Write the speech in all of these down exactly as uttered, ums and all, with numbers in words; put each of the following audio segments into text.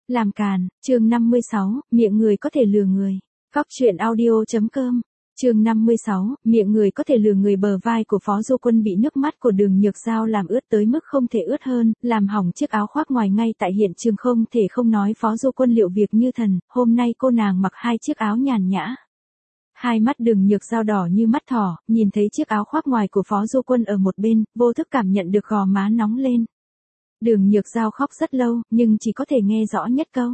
Làm càn, chương năm mươi sáu, miệng người có thể lừa người. Góc truyện audio.com. Chương năm mươi sáu, miệng người có thể lừa người. Bờ vai của Phó Du Quân bị nước mắt của Đường Nhược Giao làm ướt tới mức không thể ướt hơn, làm hỏng chiếc áo khoác ngoài ngay tại hiện trường. Không thể không nói Phó Du Quân liệu việc như thần, hôm nay cô nàng mặc hai chiếc áo nhàn nhã. Hai mắt Đường Nhược Giao đỏ như mắt thỏ, nhìn thấy chiếc áo khoác ngoài của Phó Du Quân ở một bên, vô thức cảm nhận được gò má nóng lên. Đường Nhược Giao khóc rất lâu, nhưng chỉ có thể nghe rõ nhất câu.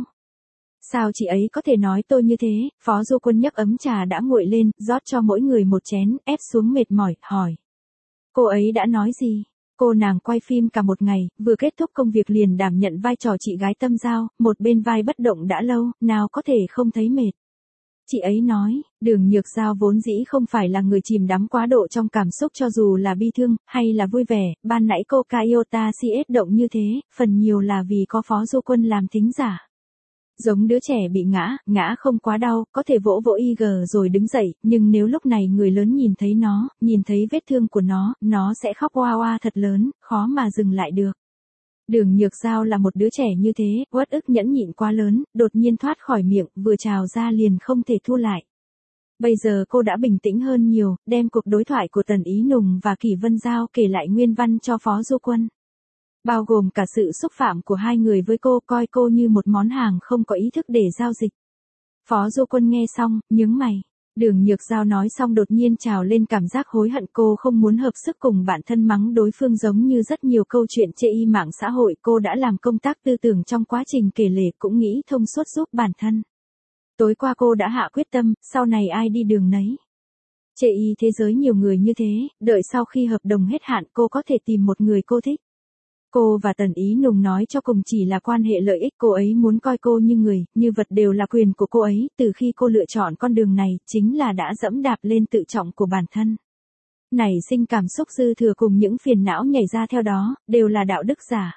Sao chị ấy có thể nói tôi như thế? Phó Du Quân nhấc ấm trà đã nguội lên, rót cho mỗi người một chén, ép xuống mệt mỏi, hỏi. Cô ấy đã nói gì? Cô nàng quay phim cả một ngày, vừa kết thúc công việc liền đảm nhận vai trò chị gái tâm giao, một bên vai bất động đã lâu, nào có thể không thấy mệt. Chị ấy nói, Đường Nhược Giao vốn dĩ không phải là người chìm đắm quá độ trong cảm xúc, cho dù là bi thương, hay là vui vẻ, ban nãy cô Kaiota xê ét động như thế, phần nhiều là vì có Phó Du Quân làm thính giả. Giống đứa trẻ bị ngã, ngã không quá đau, có thể vỗ vỗ y gờ rồi đứng dậy, nhưng nếu lúc này người lớn nhìn thấy nó, nhìn thấy vết thương của nó, nó sẽ khóc oa oa thật lớn, khó mà dừng lại được. Đường Nhược Giao là một đứa trẻ như thế, uất ức nhẫn nhịn quá lớn, đột nhiên thoát khỏi miệng, vừa trào ra liền không thể thu lại. Bây giờ cô đã bình tĩnh hơn nhiều, đem cuộc đối thoại của Tần Ý Nùng và Kỷ Vân Giao kể lại nguyên văn cho Phó Du Quân. Bao gồm cả sự xúc phạm của hai người với cô, coi cô như một món hàng không có ý thức để giao dịch. Phó Du Quân nghe xong, nhướng mày. Đường Nhược Giao nói xong đột nhiên trào lên cảm giác hối hận, cô không muốn hợp sức cùng bạn thân mắng đối phương giống như rất nhiều câu chuyện chê y mạng xã hội. Cô đã làm công tác tư tưởng trong quá trình kể lể, cũng nghĩ thông suốt giúp bản thân. Tối qua cô đã hạ quyết tâm, sau này ai đi đường nấy. Chê y thế giới nhiều người như thế, đợi sau khi hợp đồng hết hạn cô có thể tìm một người cô thích. Cô và Tần Ý Nùng nói cho cùng chỉ là quan hệ lợi ích, cô ấy muốn coi cô như người, như vật đều là quyền của cô ấy, từ khi cô lựa chọn con đường này, chính là đã dẫm đạp lên tự trọng của bản thân. Nảy sinh cảm xúc dư thừa cùng những phiền não nhảy ra theo đó, đều là đạo đức giả.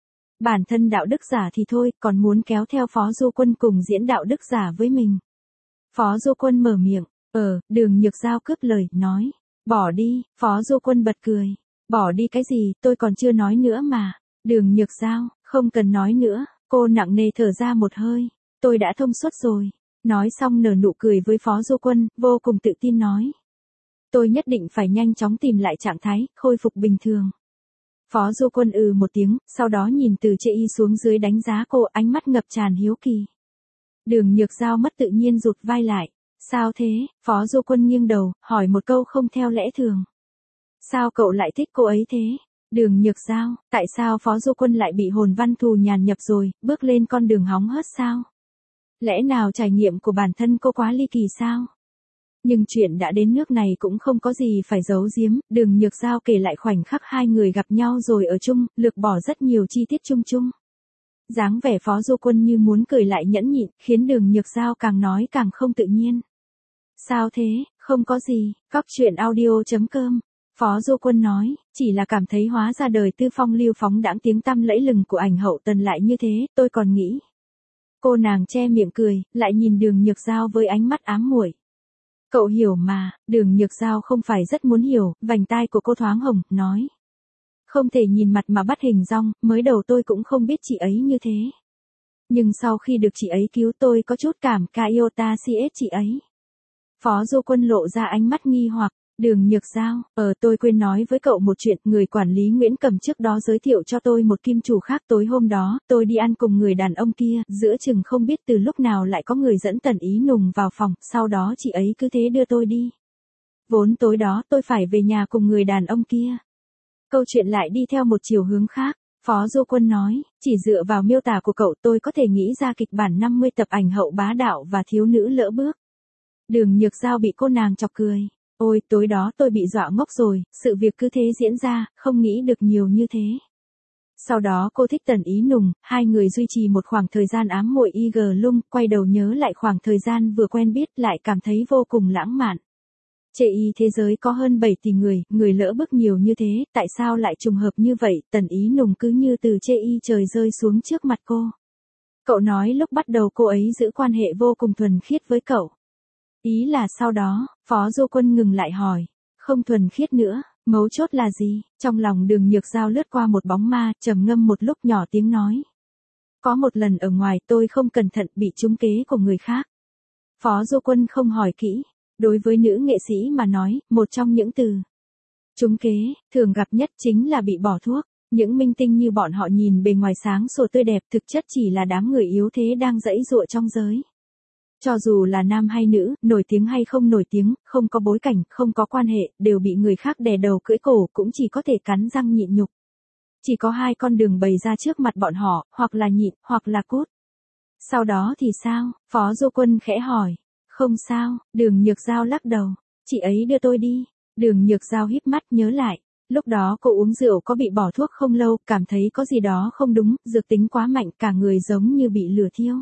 Bản thân đạo đức giả thì thôi, còn muốn kéo theo Phó Du Quân cùng diễn đạo đức giả với mình. Phó Du Quân mở miệng, ờ, Đường Nhược Giao cướp lời, nói, bỏ đi. Phó Du Quân bật cười. Bỏ đi cái gì, tôi còn chưa nói nữa mà. Đường Nhược Giao, không cần nói nữa, cô nặng nề thở ra một hơi. Tôi đã thông suốt rồi. Nói xong nở nụ cười với Phó Du Quân, vô cùng tự tin nói. Tôi nhất định phải nhanh chóng tìm lại trạng thái, khôi phục bình thường. Phó Du Quân ừ một tiếng, sau đó nhìn từ chê y xuống dưới đánh giá cô, ánh mắt ngập tràn hiếu kỳ. Đường Nhược Giao mất tự nhiên rụt vai lại. Sao thế? Phó Du Quân nghiêng đầu, hỏi một câu không theo lẽ thường. Sao cậu lại thích cô ấy thế? Đường Nhược Giao, tại sao Phó Du Quân lại bị hồn văn thù nhàn nhập rồi, bước lên con đường hóng hớt sao? Lẽ nào trải nghiệm của bản thân cô quá ly kỳ sao? Nhưng chuyện đã đến nước này cũng không có gì phải giấu giếm, Đường Nhược Giao kể lại khoảnh khắc hai người gặp nhau rồi ở chung, lược bỏ rất nhiều chi tiết chung chung. Dáng vẻ Phó Du Quân như muốn cười lại nhẫn nhịn, khiến Đường Nhược Giao càng nói càng không tự nhiên. Sao thế? Không có gì. Góc truyện audio.com. Phó Du Quân nói, chỉ là cảm thấy hóa ra đời tư phong lưu phóng đãng tiếng tăm lẫy lừng của ảnh hậu Tần lại như thế, tôi còn nghĩ. Cô nàng che miệng cười, lại nhìn Đường Nhược Giao với ánh mắt ám muội. Cậu hiểu mà. Đường Nhược Giao không phải rất muốn hiểu, vành tai của cô thoáng hồng, nói. Không thể nhìn mặt mà bắt hình dong, mới đầu tôi cũng không biết chị ấy như thế. Nhưng sau khi được chị ấy cứu tôi có chút cảm Kaiota xê ét chị ấy. Phó Du Quân lộ ra ánh mắt nghi hoặc. Đường Nhược Giao, ờ tôi quên nói với cậu một chuyện, người quản lý Nguyễn Cầm trước đó giới thiệu cho tôi một kim chủ khác. Tối hôm đó, tôi đi ăn cùng người đàn ông kia, giữa chừng không biết từ lúc nào lại có người dẫn Tần Ý Nùng vào phòng, sau đó chị ấy cứ thế đưa tôi đi. Vốn tối đó tôi phải về nhà cùng người đàn ông kia. Câu chuyện lại đi theo một chiều hướng khác. Phó Du Quân nói, chỉ dựa vào miêu tả của cậu tôi có thể nghĩ ra kịch bản năm mươi tập ảnh hậu bá đạo và thiếu nữ lỡ bước. Đường Nhược Giao bị cô nàng chọc cười. Ôi, tối đó tôi bị dọa ngốc rồi, sự việc cứ thế diễn ra, không nghĩ được nhiều như thế. Sau đó cô thích Tần Ý Nùng, hai người duy trì một khoảng thời gian ám muội y gờ lung, quay đầu nhớ lại khoảng thời gian vừa quen biết lại cảm thấy vô cùng lãng mạn. Chê y thế giới có hơn bảy tỷ người, người lỡ bước nhiều như thế, tại sao lại trùng hợp như vậy? Tần Ý Nùng cứ như từ chê y trời rơi xuống trước mặt cô. Cậu nói lúc bắt đầu cô ấy giữ quan hệ vô cùng thuần khiết với cậu. Ý là sau đó, Phó Du Quân ngừng lại hỏi, không thuần khiết nữa, mấu chốt là gì? Trong lòng Đường Nhược Giao lướt qua một bóng ma, trầm ngâm một lúc nhỏ tiếng nói. Có một lần ở ngoài tôi không cẩn thận bị trúng kế của người khác. Phó Du Quân không hỏi kỹ. Đối với nữ nghệ sĩ mà nói, một trong những từ trúng kế, thường gặp nhất chính là bị bỏ thuốc. Những minh tinh như bọn họ nhìn bề ngoài sáng sủa tươi đẹp thực chất chỉ là đám người yếu thế đang giãy giụa trong giới. Cho dù là nam hay nữ, nổi tiếng hay không nổi tiếng, không có bối cảnh, không có quan hệ, đều bị người khác đè đầu cưỡi cổ cũng chỉ có thể cắn răng nhịn nhục. Chỉ có hai con đường bày ra trước mặt bọn họ, hoặc là nhịn, hoặc là cút. Sau đó thì sao? Phó Du Quân khẽ hỏi. Không sao, Đường Nhược Giao lắc đầu. Chị ấy đưa tôi đi. Đường Nhược Giao híp mắt nhớ lại. Lúc đó cô uống rượu có bị bỏ thuốc không lâu, cảm thấy có gì đó không đúng, dược tính quá mạnh, cả người giống như bị lửa thiêu.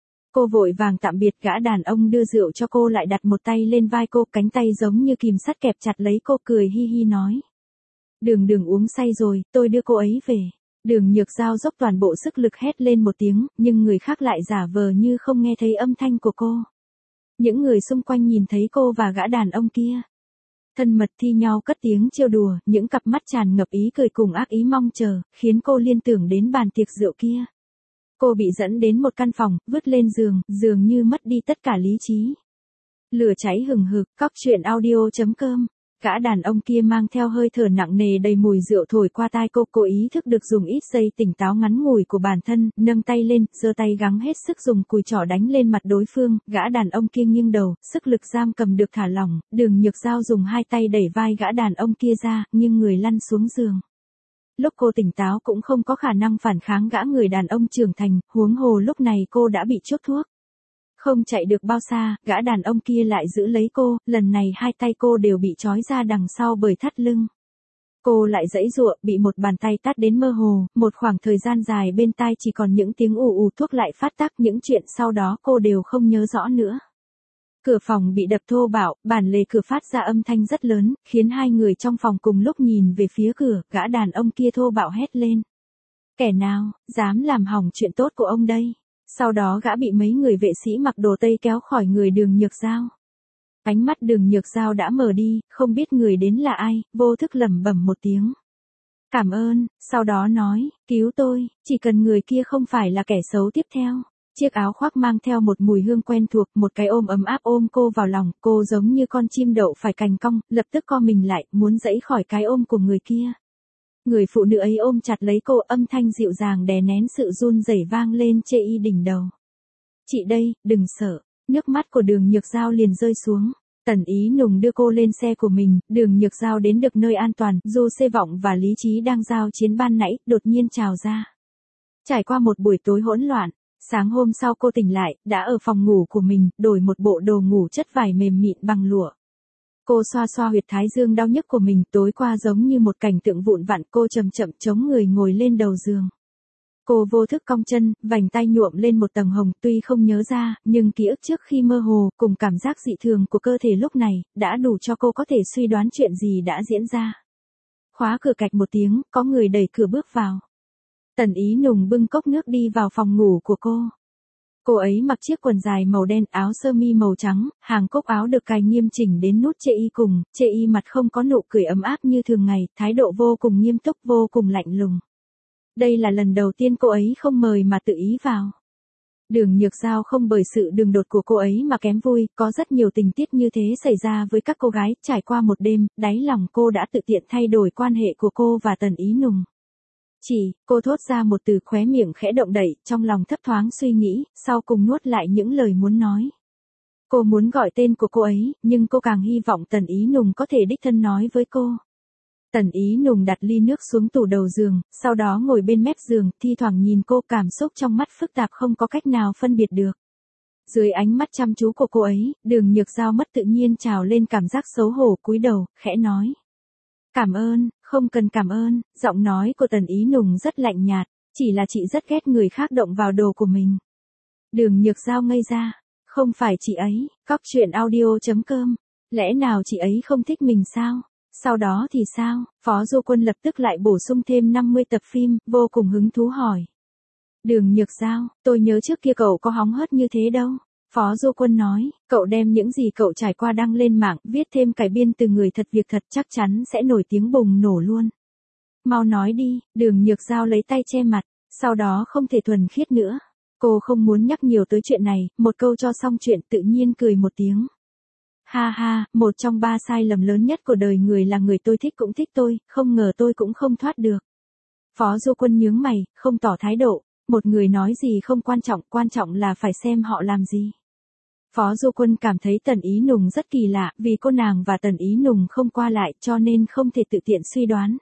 Cô vội vàng tạm biệt gã đàn ông đưa rượu cho cô, lại đặt một tay lên vai cô, cánh tay giống như kìm sắt kẹp chặt lấy cô, cười hi hi nói. Đường Đường uống say rồi, tôi đưa cô ấy về. Đường Nhược Giao dốc toàn bộ sức lực hét lên một tiếng, nhưng người khác lại giả vờ như không nghe thấy âm thanh của cô. Những người xung quanh nhìn thấy cô và gã đàn ông kia thân mật thi nhau cất tiếng trêu đùa, những cặp mắt tràn ngập ý cười cùng ác ý mong chờ, khiến cô liên tưởng đến bàn tiệc rượu kia. Cô bị dẫn đến một căn phòng, vứt lên giường, dường như mất đi tất cả lý trí. Lửa cháy hừng hực, cóc truyện audio chấm com. Gã đàn ông kia mang theo hơi thở nặng nề đầy mùi rượu thổi qua tai cô, cô ý thức được dùng ít giây tỉnh táo ngắn ngủi của bản thân, nâng tay lên, giơ tay gắng hết sức dùng cùi trỏ đánh lên mặt đối phương, gã đàn ông kia nghiêng đầu, sức lực giam cầm được thả lỏng, Đường Nhược Giao dùng hai tay đẩy vai gã đàn ông kia ra, nhưng người lăn xuống giường. Lúc cô tỉnh táo cũng không có khả năng phản kháng gã người đàn ông trưởng thành, huống hồ lúc này cô đã bị chốt thuốc. Không chạy được bao xa, gã đàn ông kia lại giữ lấy cô, lần này hai tay cô đều bị trói ra đằng sau bởi thắt lưng. Cô lại giãy giụa, bị một bàn tay tát đến mơ hồ, một khoảng thời gian dài bên tai chỉ còn những tiếng ù ù, thuốc lại phát tác, những chuyện sau đó cô đều không nhớ rõ nữa. Cửa phòng bị đập thô bạo, bản lề cửa phát ra âm thanh rất lớn, khiến hai người trong phòng cùng lúc nhìn về phía cửa, gã đàn ông kia thô bạo hét lên. Kẻ nào, dám làm hỏng chuyện tốt của ông đây? Sau đó gã bị mấy người vệ sĩ mặc đồ Tây kéo khỏi người Đường Nhược Giao. Ánh mắt Đường Nhược Giao đã mở đi, không biết người đến là ai, vô thức lẩm bẩm một tiếng. Cảm ơn, sau đó nói, cứu tôi, chỉ cần người kia không phải là kẻ xấu tiếp theo. Chiếc áo khoác mang theo một mùi hương quen thuộc, một cái ôm ấm áp ôm cô vào lòng, cô giống như con chim đậu phải cành cong, lập tức co mình lại, muốn giãy khỏi cái ôm của người kia. Người phụ nữ ấy ôm chặt lấy cô, âm thanh dịu dàng đè nén sự run rẩy vang lên chê y đỉnh đầu. Chị đây, đừng sợ. Nước mắt của Đường Nhược Giao liền rơi xuống. Tần Ý Nùng đưa cô lên xe của mình, Đường Nhược Giao đến được nơi an toàn, dù xê vọng và lý trí đang giao chiến ban nãy, đột nhiên trào ra. Trải qua một buổi tối hỗn loạn, sáng hôm sau cô tỉnh lại, đã ở phòng ngủ của mình, đổi một bộ đồ ngủ chất vải mềm mịn bằng lụa. Cô xoa xoa huyệt thái dương đau nhức của mình, tối qua giống như một cảnh tượng vụn vặn, cô chậm chậm chống người ngồi lên đầu giường. Cô vô thức cong chân, vành tay nhuộm lên một tầng hồng, tuy không nhớ ra, nhưng ký ức trước khi mơ hồ, cùng cảm giác dị thường của cơ thể lúc này, đã đủ cho cô có thể suy đoán chuyện gì đã diễn ra. Khóa cửa cạch một tiếng, có người đẩy cửa bước vào. Tần Ý Nùng bưng cốc nước đi vào phòng ngủ của cô. Cô ấy mặc chiếc quần dài màu đen, áo sơ mi màu trắng, hàng cúc áo được cài nghiêm chỉnh đến nút chê y cùng, chê y mặt không có nụ cười ấm áp như thường ngày, thái độ vô cùng nghiêm túc, vô cùng lạnh lùng. Đây là lần đầu tiên cô ấy không mời mà tự ý vào. Đường Nhược Giao không bởi sự đường đột của cô ấy mà kém vui, có rất nhiều tình tiết như thế xảy ra với các cô gái, trải qua một đêm, đáy lòng cô đã tự tiện thay đổi quan hệ của cô và Tần Ý Nùng. Chỉ, cô thốt ra một từ, khóe miệng khẽ động đậy, trong lòng thấp thoáng suy nghĩ, sau cùng nuốt lại những lời muốn nói. Cô muốn gọi tên của cô ấy, nhưng cô càng hy vọng Tần Ý Nùng có thể đích thân nói với cô. Tần Ý Nùng đặt ly nước xuống tủ đầu giường, sau đó ngồi bên mép giường, thi thoảng nhìn cô, cảm xúc trong mắt phức tạp không có cách nào phân biệt được. Dưới ánh mắt chăm chú của cô ấy, Đường Nhược Giao mất tự nhiên trào lên cảm giác xấu hổ, cúi đầu, khẽ nói. Cảm ơn, không cần cảm ơn, giọng nói của Tần Ý Nùng rất lạnh nhạt, chỉ là chị rất ghét người khác động vào đồ của mình. Đường Nhược Giao ngây ra, không phải chị ấy, cóc truyện audio chấm com, lẽ nào chị ấy không thích mình sao? Sau đó thì sao? Phó Du Quân lập tức lại bổ sung thêm năm mươi tập phim, vô cùng hứng thú hỏi. Đường Nhược Giao, tôi nhớ trước kia cậu có hóng hớt như thế đâu. Phó Du Quân nói, cậu đem những gì cậu trải qua đăng lên mạng, viết thêm cải biên từ người thật việc thật, chắc chắn sẽ nổi tiếng bùng nổ luôn. Mau nói đi, Đường Nhược Giao lấy tay che mặt. Sau đó không thể thuần khiết nữa. Cô không muốn nhắc nhiều tới chuyện này, một câu cho xong chuyện tự nhiên cười một tiếng. Ha ha, một trong ba sai lầm lớn nhất của đời người là người tôi thích cũng thích tôi, không ngờ tôi cũng không thoát được. Phó Du Quân nhướng mày, không tỏ thái độ, một người nói gì không quan trọng, quan trọng là phải xem họ làm gì. Phó Du Quân cảm thấy Tần Ý Nùng rất kỳ lạ, vì cô nàng và Tần Ý Nùng không qua lại cho nên không thể tự tiện suy đoán.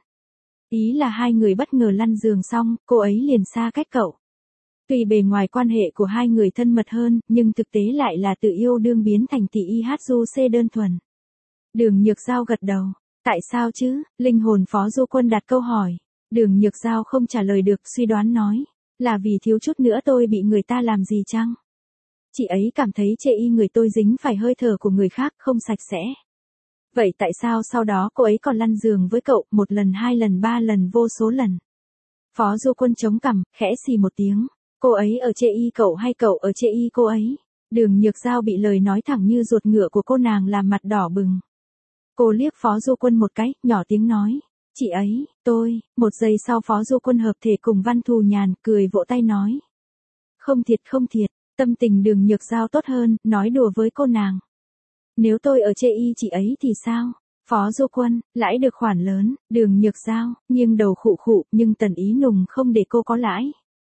Ý là hai người bất ngờ lăn giường xong, cô ấy liền xa cách cậu. Tuy bề ngoài quan hệ của hai người thân mật hơn, nhưng thực tế lại là tự yêu đương biến thành tỷ i hát du xê đơn thuần. Đường Nhược Giao gật đầu. Tại sao chứ? Linh hồn Phó Du Quân đặt câu hỏi. Đường Nhược Giao không trả lời được, suy đoán nói. Là vì thiếu chút nữa tôi bị người ta làm gì chăng? Chị ấy cảm thấy chê y người tôi dính phải hơi thở của người khác, không sạch sẽ. Vậy tại sao sau đó cô ấy còn lăn giường với cậu, một lần hai lần ba lần vô số lần? Phó Du Quân chống cằm, khẽ xì một tiếng. Cô ấy ở chê y cậu hay cậu ở chê y cô ấy? Đường Nhược Giao bị lời nói thẳng như ruột ngựa của cô nàng làm mặt đỏ bừng. Cô liếc Phó Du Quân một cái, nhỏ tiếng nói. Chị ấy, tôi, một giây sau Phó Du Quân hợp thể cùng Văn Thù Nhàn, cười vỗ tay nói. Không thiệt không thiệt, tâm tình Đường Nhược Giao tốt hơn, nói đùa với cô nàng. Nếu tôi ở chê y chị ấy thì sao? Phó Du Quân, lãi được khoản lớn, Đường Nhược Giao, nghiêng đầu khụ khụ, nhưng Tần Ý Nùng không để cô có lãi.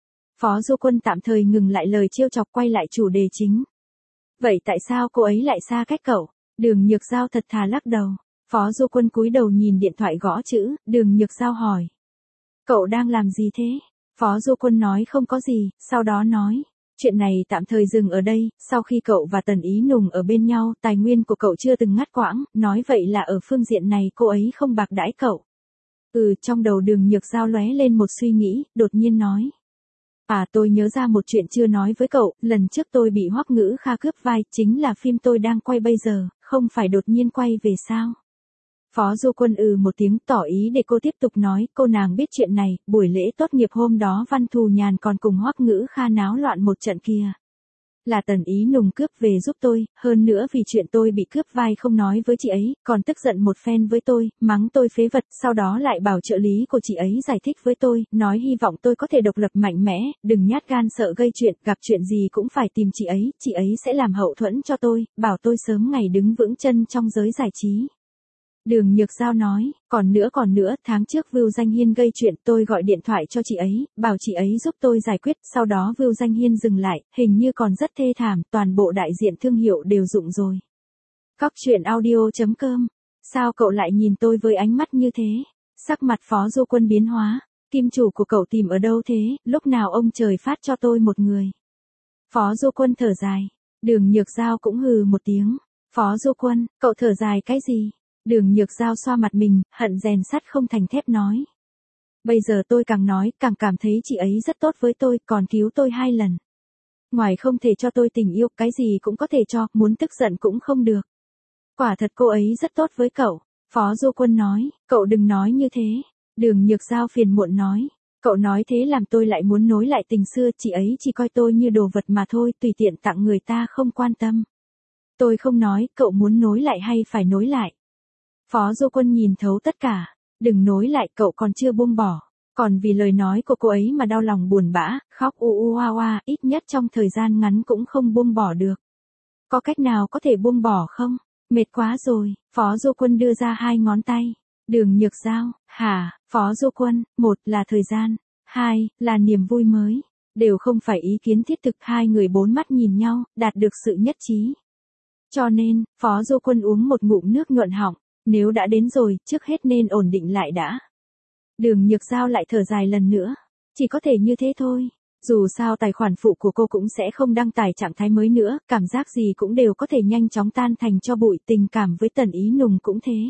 Phó Du Quân tạm thời ngừng lại lời trêu chọc, quay lại chủ đề chính. Vậy tại sao cô ấy lại xa cách cậu? Đường Nhược Giao thật thà lắc đầu. Phó Du Quân cúi đầu nhìn điện thoại gõ chữ, Đường Nhược Giao hỏi. Cậu đang làm gì thế? Phó Du Quân nói không có gì, sau đó nói. Chuyện này tạm thời dừng ở đây, sau khi cậu và Tần Ý Nùng ở bên nhau, tài nguyên của cậu chưa từng ngắt quãng, nói vậy là ở phương diện này cô ấy không bạc đãi cậu. Ừ, trong đầu Đường Nhược Giao lóe lên một suy nghĩ, đột nhiên nói. À, tôi nhớ ra một chuyện chưa nói với cậu, lần trước tôi bị Hoắc Ngữ Kha cướp vai, chính là phim tôi đang quay bây giờ, không phải đột nhiên quay về sao? Phó Du Quân ừ một tiếng tỏ ý để cô tiếp tục nói, cô nàng biết chuyện này, buổi lễ tốt nghiệp hôm đó Văn Thù Nhàn còn cùng Hoắc Ngữ Kha náo loạn một trận kia. Là Tần Ý Nùng cướp về giúp tôi, hơn nữa vì chuyện tôi bị cướp vai không nói với chị ấy, còn tức giận một phen với tôi, mắng tôi phế vật, sau đó lại bảo trợ lý của chị ấy giải thích với tôi, nói hy vọng tôi có thể độc lập mạnh mẽ, đừng nhát gan sợ gây chuyện, gặp chuyện gì cũng phải tìm chị ấy, chị ấy sẽ làm hậu thuẫn cho tôi, bảo tôi sớm ngày đứng vững chân trong giới giải trí. Đường Nhược Giao nói, còn nữa còn nữa, tháng trước Vưu Danh Hiên gây chuyện, tôi gọi điện thoại cho chị ấy, bảo chị ấy giúp tôi giải quyết, sau đó Vưu Danh Hiên dừng lại, hình như còn rất thê thảm, toàn bộ đại diện thương hiệu đều dụng rồi. Cóc truyện audio chấm com. Sao cậu lại nhìn tôi với ánh mắt như thế? Sắc mặt Phó Du Quân biến hóa, kim chủ của cậu tìm ở đâu thế, lúc nào ông trời phát cho tôi một người? Phó Du Quân thở dài, Đường Nhược Giao cũng hừ một tiếng. Phó Du Quân, cậu thở dài cái gì? Đường Nhược Giao xoa mặt mình, hận rèn sắt không thành thép nói. Bây giờ tôi càng nói, càng cảm thấy chị ấy rất tốt với tôi, còn cứu tôi hai lần. Ngoài không thể cho tôi tình yêu, cái gì cũng có thể cho, muốn tức giận cũng không được. Quả thật cô ấy rất tốt với cậu. Phó Du Quân nói, cậu đừng nói như thế. Đường Nhược Giao phiền muộn nói. Cậu nói thế làm tôi lại muốn nối lại tình xưa, chị ấy chỉ coi tôi như đồ vật mà thôi, tùy tiện tặng người ta không quan tâm. Tôi không nói, cậu muốn nối lại hay phải nối lại. Phó Du Quân nhìn thấu tất cả, đừng nối lại, cậu còn chưa buông bỏ, còn vì lời nói của cô ấy mà đau lòng buồn bã, khóc u u oa oa, ít nhất trong thời gian ngắn cũng không buông bỏ được. Có cách nào có thể buông bỏ không? Mệt quá rồi, Phó Du Quân đưa ra hai ngón tay. Đường Nhược Giao, hả, Phó Du Quân, một là thời gian, hai là niềm vui mới, đều không phải ý kiến thiết thực, hai người bốn mắt nhìn nhau, đạt được sự nhất trí. Cho nên, Phó Du Quân uống một ngụm nước nhuận họng. Nếu đã đến rồi, trước hết nên ổn định lại đã. Đường Nhược Giao lại thở dài lần nữa. Chỉ có thể như thế thôi. Dù sao tài khoản phụ của cô cũng sẽ không đăng tải trạng thái mới nữa, cảm giác gì cũng đều có thể nhanh chóng tan thành cho bụi, tình cảm với Tần Ý Nùng cũng thế.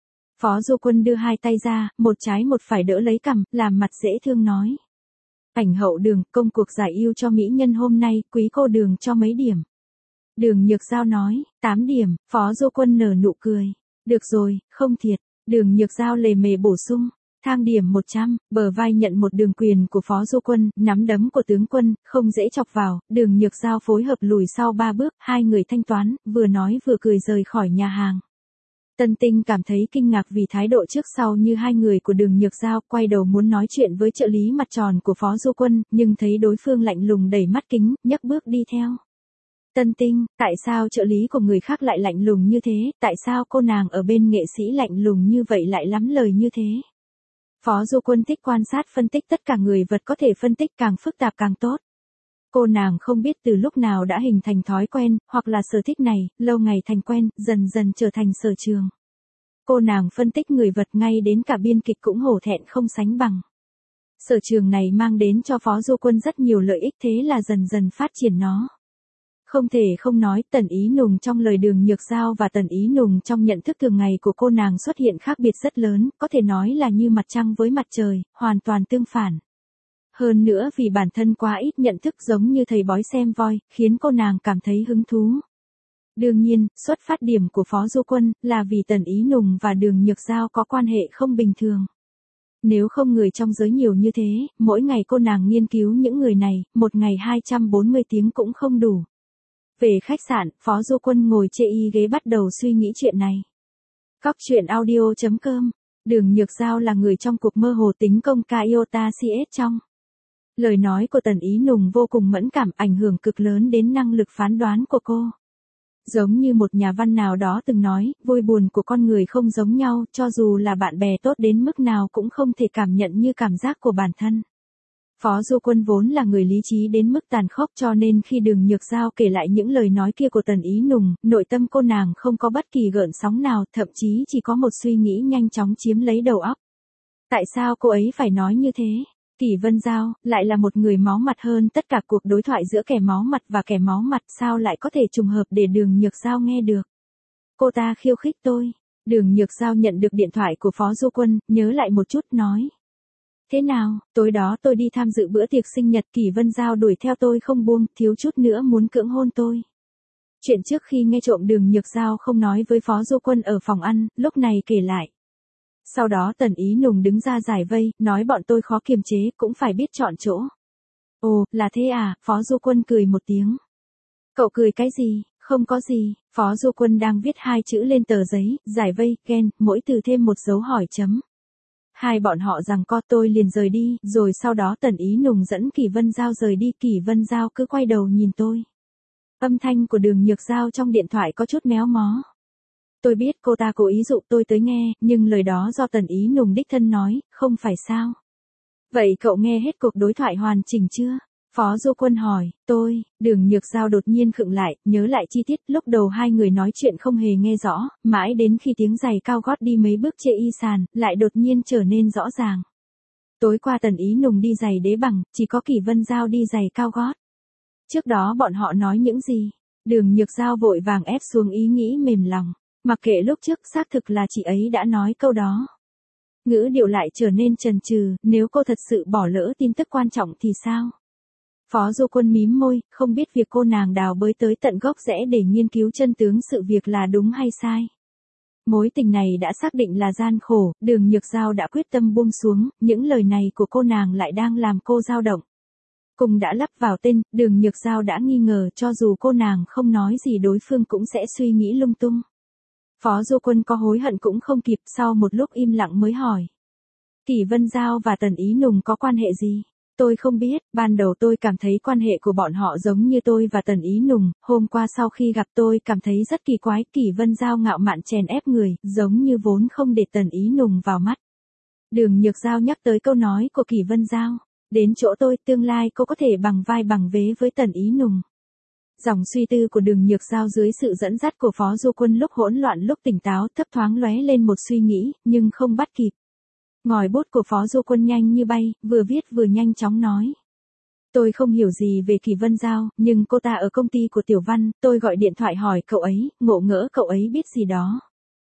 Phó Du Quân đưa hai tay ra, một trái một phải đỡ lấy cằm, làm mặt dễ thương nói. Ảnh hậu Đường, công cuộc giải yêu cho mỹ nhân hôm nay, quý cô Đường cho mấy điểm? Đường Nhược Giao nói, tám điểm, Phó Du Quân nở nụ cười. Được rồi, không thiệt. Đường Nhược Giao lề mề bổ sung. Thang điểm một trăm, bờ vai nhận một đường quyền của Phó Du Quân, nắm đấm của tướng quân, không dễ chọc vào, Đường Nhược Giao phối hợp lùi sau ba bước, hai người thanh toán, vừa nói vừa cười rời khỏi nhà hàng. Tân Tinh cảm thấy kinh ngạc vì thái độ trước sau như hai người của Đường Nhược Giao, quay đầu muốn nói chuyện với trợ lý mặt tròn của Phó Du Quân, nhưng thấy đối phương lạnh lùng đẩy mắt kính, nhấc bước đi theo. Tân Tinh, tại sao trợ lý của người khác lại lạnh lùng như thế, tại sao cô nàng ở bên nghệ sĩ lạnh lùng như vậy lại lắm lời như thế? Phó Du Quân thích quan sát phân tích tất cả người vật, có thể phân tích càng phức tạp càng tốt. Cô nàng không biết từ lúc nào đã hình thành thói quen, hoặc là sở thích này, lâu ngày thành quen, dần dần trở thành sở trường. Cô nàng phân tích người vật ngay đến cả biên kịch cũng hổ thẹn không sánh bằng. Sở trường này mang đến cho Phó Du Quân rất nhiều lợi ích, thế là dần dần phát triển nó. Không thể không nói, Tần Ý Nùng trong lời Đường Nhược Giao và Tần Ý Nùng trong nhận thức thường ngày của cô nàng xuất hiện khác biệt rất lớn, có thể nói là như mặt trăng với mặt trời, hoàn toàn tương phản. Hơn nữa vì bản thân quá ít nhận thức giống như thầy bói xem voi, khiến cô nàng cảm thấy hứng thú. Đương nhiên, xuất phát điểm của Phó Du Quân là vì Tần Ý Nùng và Đường Nhược Giao có quan hệ không bình thường. Nếu không người trong giới nhiều như thế, mỗi ngày cô nàng nghiên cứu những người này, một ngày hai trăm bốn mươi tiếng cũng không đủ. Về khách sạn, Phó Du Quân ngồi chê y ghế bắt đầu suy nghĩ chuyện này. Cóc truyện audio chấm com. Đường Nhược Giao là người trong cuộc mơ hồ tính công ca iota cs trong. Lời nói của Tần Ý Nùng vô cùng mẫn cảm, ảnh hưởng cực lớn đến năng lực phán đoán của cô. Giống như một nhà văn nào đó từng nói, vui buồn của con người không giống nhau, cho dù là bạn bè tốt đến mức nào cũng không thể cảm nhận như cảm giác của bản thân. Phó Du Quân vốn là người lý trí đến mức tàn khốc, cho nên khi Đường Nhược Giao kể lại những lời nói kia của Tần Ý Nùng, nội tâm cô nàng không có bất kỳ gợn sóng nào, thậm chí chỉ có một suy nghĩ nhanh chóng chiếm lấy đầu óc. Tại sao cô ấy phải nói như thế? Kỷ Vân Giao, lại là một người máu mặt hơn tất cả, cuộc đối thoại giữa kẻ máu mặt và kẻ máu mặt sao lại có thể trùng hợp để Đường Nhược Giao nghe được. Cô ta khiêu khích tôi. Đường Nhược Giao nhận được điện thoại của Phó Du Quân, nhớ lại một chút nói. Thế nào, tối đó tôi đi tham dự bữa tiệc sinh nhật, Kỷ Vân Giao đuổi theo tôi không buông, thiếu chút nữa muốn cưỡng hôn tôi. Chuyện trước khi nghe trộm Đường Nhược Giao không nói với Phó Du Quân ở phòng ăn, lúc này kể lại. Sau đó Tần Ý Nùng đứng ra giải vây, nói bọn tôi khó kiềm chế, cũng phải biết chọn chỗ. Ồ, là thế à, Phó Du Quân cười một tiếng. Cậu cười cái gì, không có gì, Phó Du Quân đang viết hai chữ lên tờ giấy, giải vây, ghen, mỗi từ thêm một dấu hỏi chấm. Hai bọn họ rằng co, tôi liền rời đi, rồi sau đó Tần Ý Nùng dẫn Kỷ Vân Giao rời đi, Kỷ Vân Giao cứ quay đầu nhìn tôi. Âm thanh của Đường Nhược Giao trong điện thoại có chút méo mó. Tôi biết cô ta cố ý dụ tôi tới nghe, nhưng lời đó do Tần Ý Nùng đích thân nói, không phải sao? Vậy cậu nghe hết cuộc đối thoại hoàn chỉnh chưa? Phó Du Quân hỏi, tôi, Đường Nhược Giao đột nhiên khựng lại, nhớ lại chi tiết, lúc đầu hai người nói chuyện không hề nghe rõ, mãi đến khi tiếng giày cao gót đi mấy bước chê y sàn, lại đột nhiên trở nên rõ ràng. Tối qua Tần Ý Nùng đi giày đế bằng, chỉ có Kỷ Vân Giao đi giày cao gót. Trước đó bọn họ nói những gì? Đường Nhược Giao vội vàng ép xuống ý nghĩ mềm lòng. Mặc kệ lúc trước xác thực là chị ấy đã nói câu đó. Ngữ điệu lại trở nên chần chừ, nếu cô thật sự bỏ lỡ tin tức quan trọng thì sao? Phó Du Quân mím môi, không biết việc cô nàng đào bới tới tận gốc rễ để nghiên cứu chân tướng sự việc là đúng hay sai. Mối tình này đã xác định là gian khổ, Đường Nhược Giao đã quyết tâm buông xuống, những lời này của cô nàng lại đang làm cô dao động. Cùng đã lắp vào tên, Đường Nhược Giao đã nghi ngờ cho dù cô nàng không nói gì đối phương cũng sẽ suy nghĩ lung tung. Phó Du Quân có hối hận cũng không kịp, sau một lúc im lặng mới hỏi. Kỷ Vân Giao và Tần Ý Nùng có quan hệ gì? Tôi không biết, ban đầu tôi cảm thấy quan hệ của bọn họ giống như tôi và Tần Ý Nùng, hôm qua sau khi gặp tôi cảm thấy rất kỳ quái, Kỷ Vân Giao ngạo mạn chèn ép người, giống như vốn không để Tần Ý Nùng vào mắt. Đường Nhược Giao nhắc tới câu nói của Kỷ Vân Giao, đến chỗ tôi, tương lai cô có thể bằng vai bằng vế với Tần Ý Nùng. Dòng suy tư của Đường Nhược Giao dưới sự dẫn dắt của Phó Du Quân lúc hỗn loạn lúc tỉnh táo thấp thoáng lóe lên một suy nghĩ, nhưng không bắt kịp. Ngòi bút của Phó Du Quân nhanh như bay, vừa viết vừa nhanh chóng nói. Tôi không hiểu gì về Kỷ Vân Giao, nhưng cô ta ở công ty của Tiểu Văn, tôi gọi điện thoại hỏi cậu ấy, ngộ ngỡ cậu ấy biết gì đó.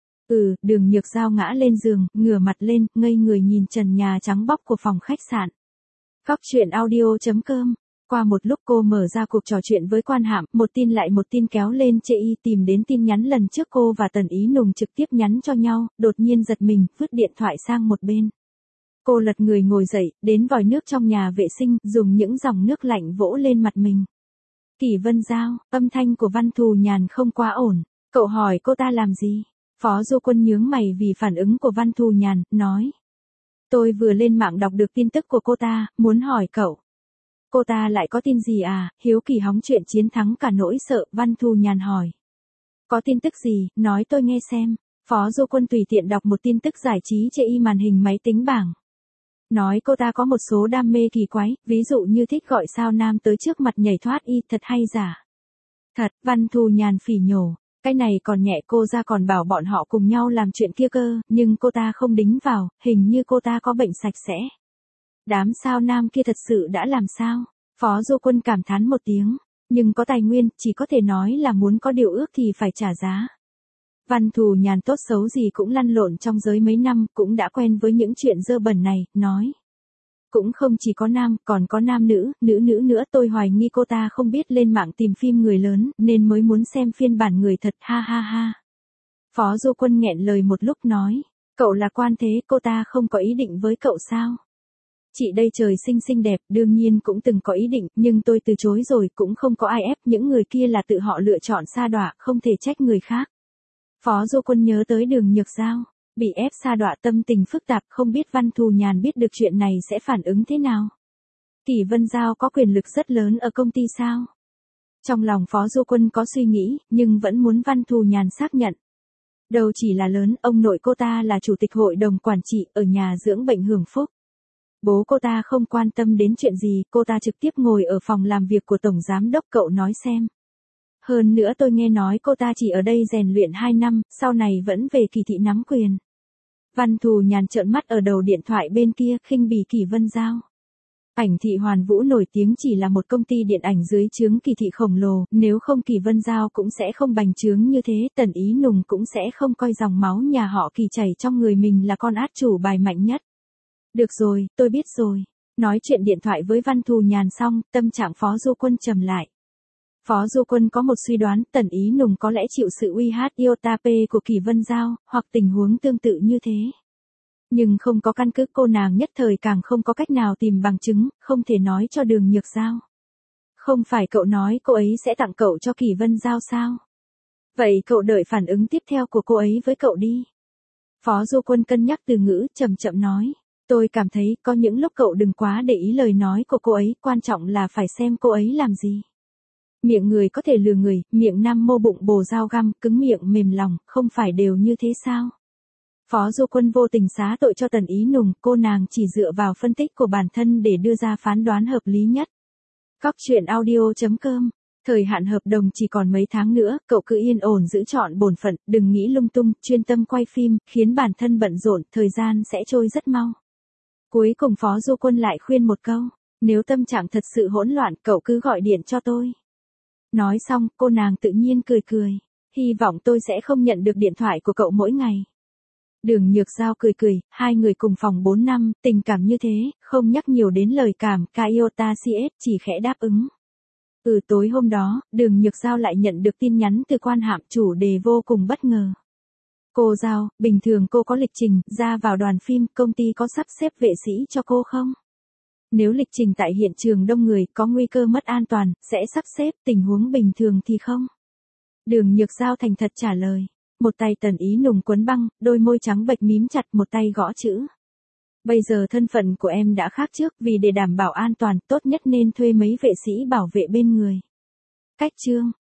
Ừ, Đường Nhược Giao ngã lên giường, ngửa mặt lên, ngây người nhìn trần nhà trắng bóc của phòng khách sạn. Cóc truyện audio chấm com. Qua một lúc cô mở ra cuộc trò chuyện với Quan Hạm, một tin lại một tin kéo lên chê y tìm đến tin nhắn lần trước cô và Tần Ý Nùng trực tiếp nhắn cho nhau, đột nhiên giật mình, vứt điện thoại sang một bên. Cô lật người ngồi dậy, đến vòi nước trong nhà vệ sinh, dùng những dòng nước lạnh vỗ lên mặt mình. Kỷ Vân Giao, âm thanh của Văn Thù Nhàn không quá ổn. Cậu hỏi cô ta làm gì? Phó Du Quân nhướng mày vì phản ứng của Văn Thù Nhàn, nói. Tôi vừa lên mạng đọc được tin tức của cô ta, muốn hỏi cậu. Cô ta lại có tin gì à, hiếu kỳ hóng chuyện chiến thắng cả nỗi sợ, Văn Thù Nhàn hỏi. Có tin tức gì, nói tôi nghe xem. Phó Du Quân tùy tiện đọc một tin tức giải trí trên y màn hình máy tính bảng. Nói cô ta có một số đam mê kỳ quái, ví dụ như thích gọi sao nam tới trước mặt nhảy thoát y, thật hay giả? Thật, Văn Thù Nhàn phỉ nhổ. Cái này còn nhẹ, cô ra còn bảo bọn họ cùng nhau làm chuyện kia cơ, nhưng cô ta không đính vào, hình như cô ta có bệnh sạch sẽ. Đám sao nam kia thật sự đã làm sao? Phó Du Quân cảm thán một tiếng, nhưng có tài nguyên, chỉ có thể nói là muốn có điều ước thì phải trả giá. Văn Thù Nhàn tốt xấu gì cũng lăn lộn trong giới mấy năm, cũng đã quen với những chuyện dơ bẩn này, nói. Cũng không chỉ có nam, còn có nam nữ, nữ nữ nữa, tôi hoài nghi cô ta không biết lên mạng tìm phim người lớn, nên mới muốn xem phiên bản người thật, ha ha ha. Phó Du Quân nghẹn lời một lúc nói, cậu là quan thế, cô ta không có ý định với cậu sao? Chị đây trời xinh xinh đẹp, đương nhiên cũng từng có ý định, nhưng tôi từ chối rồi, cũng không có ai ép, những người kia là tự họ lựa chọn sa đọa, không thể trách người khác. Phó Du Quân nhớ tới Đường Nhược Giao, bị ép sa đọa, tâm tình phức tạp, không biết Văn Thù Nhàn biết được chuyện này sẽ phản ứng thế nào. Kỷ Vân Giao có quyền lực rất lớn ở công ty sao? Trong lòng Phó Du Quân có suy nghĩ, nhưng vẫn muốn Văn Thù Nhàn xác nhận. Đâu chỉ là lớn, ông nội cô ta là chủ tịch hội đồng quản trị ở nhà dưỡng bệnh hưởng phúc. Bố cô ta không quan tâm đến chuyện gì, cô ta trực tiếp ngồi ở phòng làm việc của tổng giám đốc, cậu nói xem. Hơn nữa tôi nghe nói cô ta chỉ ở đây rèn luyện hai năm, sau này vẫn về Kỳ thị nắm quyền. Văn Thù Nhàn trợn mắt ở đầu điện thoại bên kia, khinh bỉ Kỷ Vân Giao. Ảnh thị Hoàn Vũ nổi tiếng chỉ là một công ty điện ảnh dưới trướng Kỳ thị khổng lồ, nếu không Kỷ Vân Giao cũng sẽ không bành trướng như thế, Tần Ý Nùng cũng sẽ không coi dòng máu nhà họ Kỳ chảy trong người mình là con át chủ bài mạnh nhất. Được rồi, tôi biết rồi. Nói chuyện điện thoại với Văn Thù Nhàn xong, tâm trạng Phó Du Quân trầm lại. Phó Du Quân có một suy đoán, Tần Ý Nùng có lẽ chịu sự uy hiếp iota pê của Kỷ Vân Giao, hoặc tình huống tương tự như thế. Nhưng không có căn cứ, cô nàng nhất thời càng không có cách nào tìm bằng chứng, không thể nói cho Đường Nhược Giao. Không phải cậu nói cô ấy sẽ tặng cậu cho Kỷ Vân Giao sao? Vậy cậu đợi phản ứng tiếp theo của cô ấy với cậu đi. Phó Du Quân cân nhắc từ ngữ, chậm chậm nói. Tôi cảm thấy có những lúc cậu đừng quá để ý lời nói của cô ấy, quan trọng là phải xem cô ấy làm gì. Miệng người có thể lừa người, miệng nam mô bụng bồ dao găm, cứng miệng mềm lòng, không phải đều như thế sao? Phó Du Quân vô tình xá tội cho Tần Ý Nùng, cô nàng chỉ dựa vào phân tích của bản thân để đưa ra phán đoán hợp lý nhất. Cóc truyện audio chấm com. Thời hạn hợp đồng chỉ còn mấy tháng nữa, cậu cứ yên ổn giữ trọn bổn phận, đừng nghĩ lung tung, chuyên tâm quay phim, khiến bản thân bận rộn, thời gian sẽ trôi rất mau. Cuối cùng Phó Du Quân lại khuyên một câu, nếu tâm trạng thật sự hỗn loạn, cậu cứ gọi điện cho tôi. Nói xong, cô nàng tự nhiên cười cười, hy vọng tôi sẽ không nhận được điện thoại của cậu mỗi ngày. Đường Nhược Giao cười cười, hai người cùng phòng bốn năm, tình cảm như thế, không nhắc nhiều đến lời cảm, Kaiota xê ét chỉ khẽ đáp ứng. Ừ, tối hôm đó, Đường Nhược Giao lại nhận được tin nhắn từ quan hạm, chủ đề vô cùng bất ngờ. Cô Giao, bình thường cô có lịch trình, ra vào đoàn phim, công ty có sắp xếp vệ sĩ cho cô không? Nếu lịch trình tại hiện trường đông người, có nguy cơ mất an toàn, sẽ sắp xếp, tình huống bình thường thì không? Đường Nhược Giao thành thật trả lời. Một tay Tần Ý Nùng quấn băng, đôi môi trắng bệch mím chặt, một tay gõ chữ. Bây giờ thân phận của em đã khác trước, vì để đảm bảo an toàn, tốt nhất nên thuê mấy vệ sĩ bảo vệ bên người. Cách chương.